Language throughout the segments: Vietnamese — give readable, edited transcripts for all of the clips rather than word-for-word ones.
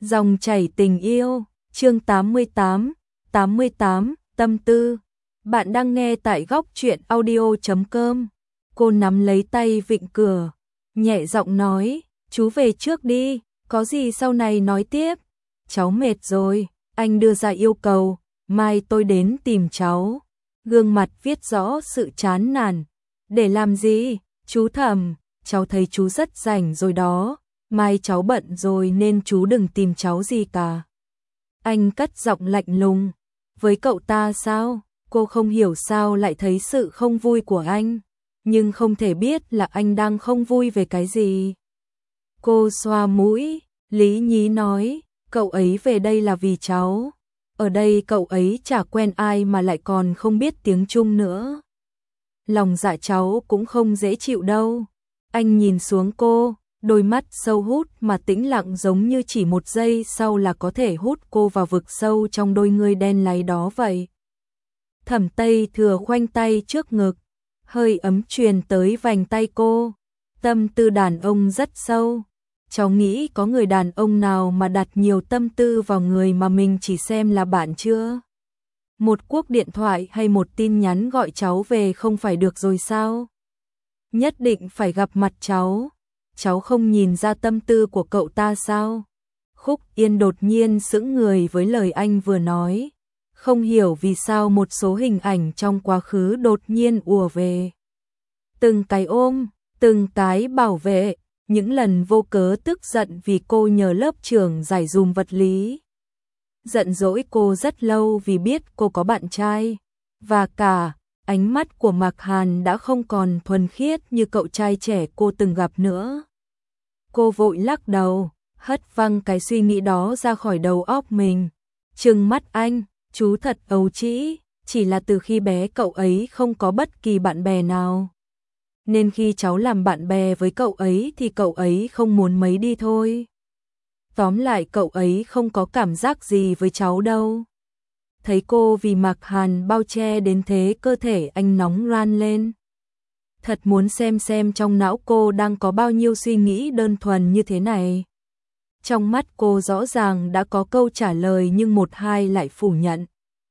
Dòng chảy tình yêu, chương 88, tâm tư. Bạn đang nghe tại góc truyện audio.com. Cô nắm lấy tay vịn cửa, nhẹ giọng nói, chú về trước đi, có gì sau này nói tiếp. Cháu mệt rồi, anh đưa ra yêu cầu, mai tôi đến tìm cháu. Gương mặt viết rõ sự chán nản. Để làm gì, chú Thẩm, cháu thấy chú rất rảnh rồi đó. Mai cháu bận rồi nên chú đừng tìm cháu gì cả. Anh cất giọng lạnh lùng. Với cậu ta sao? Cô không hiểu sao lại thấy sự không vui của anh, nhưng không thể biết là anh đang không vui về cái gì. Cô xoa mũi, lý nhí nói, cậu ấy về đây là vì cháu. Ở đây cậu ấy chả quen ai mà lại còn không biết tiếng Trung nữa. Lòng dạ cháu cũng không dễ chịu đâu. Anh nhìn xuống cô. Đôi mắt sâu hút mà tĩnh lặng giống như chỉ một giây sau là có thể hút cô vào vực sâu trong đôi ngươi đen láy đó vậy. Thẩm Tây Thừa khoanh tay trước ngực, hơi ấm truyền tới vành tay cô. Tâm tư đàn ông rất sâu. Cháu nghĩ có người đàn ông nào mà đặt nhiều tâm tư vào người mà mình chỉ xem là bạn chưa? Một cuộc điện thoại hay một tin nhắn gọi cháu về không phải được rồi sao? Nhất định phải gặp mặt cháu. Cháu không nhìn ra tâm tư của cậu ta sao? Khúc Yên đột nhiên sững người với lời anh vừa nói. Không hiểu vì sao một số hình ảnh trong quá khứ đột nhiên ùa về. Từng cái ôm, từng cái bảo vệ, những lần vô cớ tức giận vì cô nhờ lớp trưởng giải dùm vật lý. Giận dỗi cô rất lâu vì biết cô có bạn trai. Và cả, ánh mắt của Mạc Hàn đã không còn thuần khiết như cậu trai trẻ cô từng gặp nữa. Cô vội lắc đầu, hất văng cái suy nghĩ đó ra khỏi đầu óc mình. Trừng mắt anh, chú thật ấu trĩ, chỉ là từ khi bé cậu ấy không có bất kỳ bạn bè nào. Nên khi cháu làm bạn bè với cậu ấy thì cậu ấy không muốn mấy đi thôi. Tóm lại cậu ấy không có cảm giác gì với cháu đâu. Thấy cô vì Mạc Hàn bao che đến thế, cơ thể anh nóng ran lên. Thật muốn xem trong não cô đang có bao nhiêu suy nghĩ đơn thuần như thế này. Trong mắt cô rõ ràng đã có câu trả lời nhưng một hai lại phủ nhận.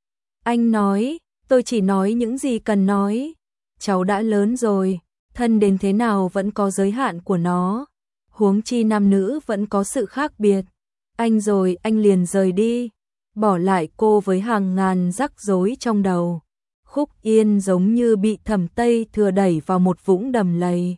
Anh nói, tôi chỉ nói những gì cần nói. Cháu đã lớn rồi, thân đến thế nào vẫn có giới hạn của nó. Huống chi nam nữ vẫn có sự khác biệt. Anh rồi anh liền rời đi, bỏ lại cô với hàng ngàn rắc rối trong đầu. Khúc Yên giống như bị Thẩm Tây Thừa đẩy vào một vũng đầm lầy.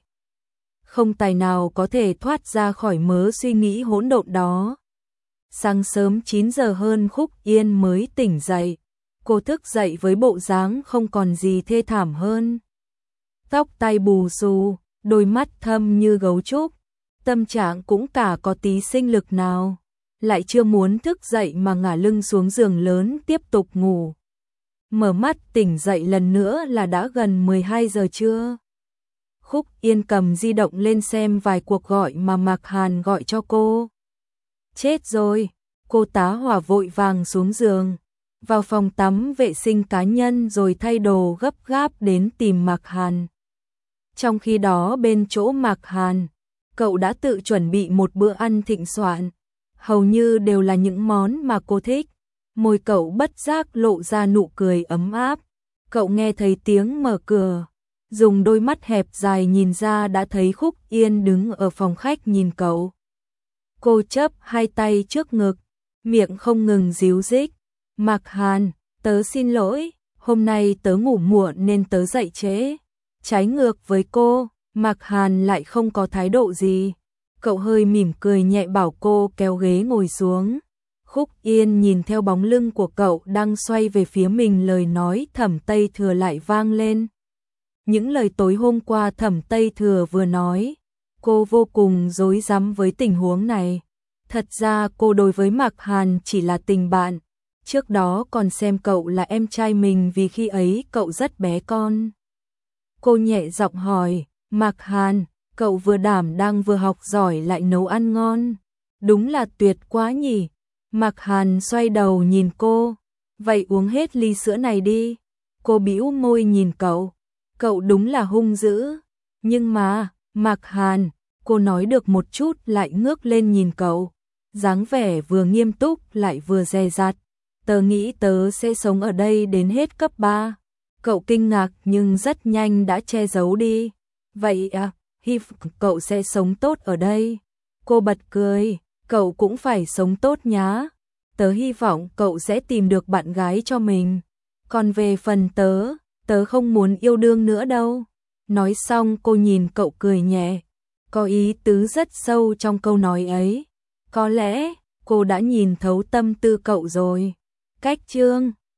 Không tài nào có thể thoát ra khỏi mớ suy nghĩ hỗn độn đó. Sáng sớm 9 giờ hơn Khúc Yên mới tỉnh dậy. Cô thức dậy với bộ dáng không còn gì thê thảm hơn. Tóc tai bù xù, đôi mắt thâm như gấu trúc. Tâm trạng cũng cả có tí sinh lực nào. Lại chưa muốn thức dậy mà ngả lưng xuống giường lớn tiếp tục ngủ. Mở mắt tỉnh dậy lần nữa là đã gần 12 giờ trưa. Khúc Yên cầm di động lên xem vài cuộc gọi mà Mạc Hàn gọi cho cô. Chết rồi, cô tá hỏa vội vàng xuống giường, vào phòng tắm vệ sinh cá nhân rồi thay đồ gấp gáp đến tìm Mạc Hàn. Trong khi đó bên chỗ Mạc Hàn, cậu đã tự chuẩn bị một bữa ăn thịnh soạn, hầu như đều là những món mà cô thích. Môi cậu bất giác lộ ra nụ cười ấm áp. Cậu nghe thấy tiếng mở cửa, dùng đôi mắt hẹp dài nhìn ra đã thấy Khúc Yên đứng ở phòng khách nhìn cậu. Cô chắp hai tay trước ngực, miệng không ngừng díu dít. Mạc Hàn, tớ xin lỗi, hôm nay tớ ngủ muộn nên tớ dậy trễ. Trái ngược với cô, Mạc Hàn lại không có thái độ gì. Cậu hơi mỉm cười nhẹ bảo cô kéo ghế ngồi xuống. Khúc Yên nhìn theo bóng lưng của cậu đang xoay về phía mình, lời nói Thẩm Tây Thừa lại vang lên. Những lời tối hôm qua Thẩm Tây Thừa vừa nói, cô vô cùng rối rắm với tình huống này. Thật ra cô đối với Mạc Hàn chỉ là tình bạn, trước đó còn xem cậu là em trai mình vì khi ấy cậu rất bé con. Cô nhẹ giọng hỏi, Mạc Hàn, cậu vừa đảm đang vừa học giỏi lại nấu ăn ngon. Đúng là tuyệt quá nhỉ. Mạc Hàn xoay đầu nhìn cô, vậy uống hết ly sữa này đi. Cô bĩu môi nhìn cậu, cậu đúng là hung dữ. Nhưng mà, Mạc Hàn, cô nói được một chút lại ngước lên nhìn cậu, dáng vẻ vừa nghiêm túc lại vừa dè dặt. Tớ nghĩ tớ sẽ sống ở đây đến hết cấp 3. Cậu kinh ngạc nhưng rất nhanh đã che giấu đi. Vậy à, hy vọng cậu sẽ sống tốt ở đây. Cô bật cười, cậu cũng phải sống tốt nhá. Tớ hy vọng cậu sẽ tìm được bạn gái cho mình. Còn về phần tớ không muốn yêu đương nữa đâu. Nói xong cô nhìn cậu cười nhẹ. Có ý tứ rất sâu trong câu nói ấy. Có lẽ cô đã nhìn thấu tâm tư cậu rồi. Cách chương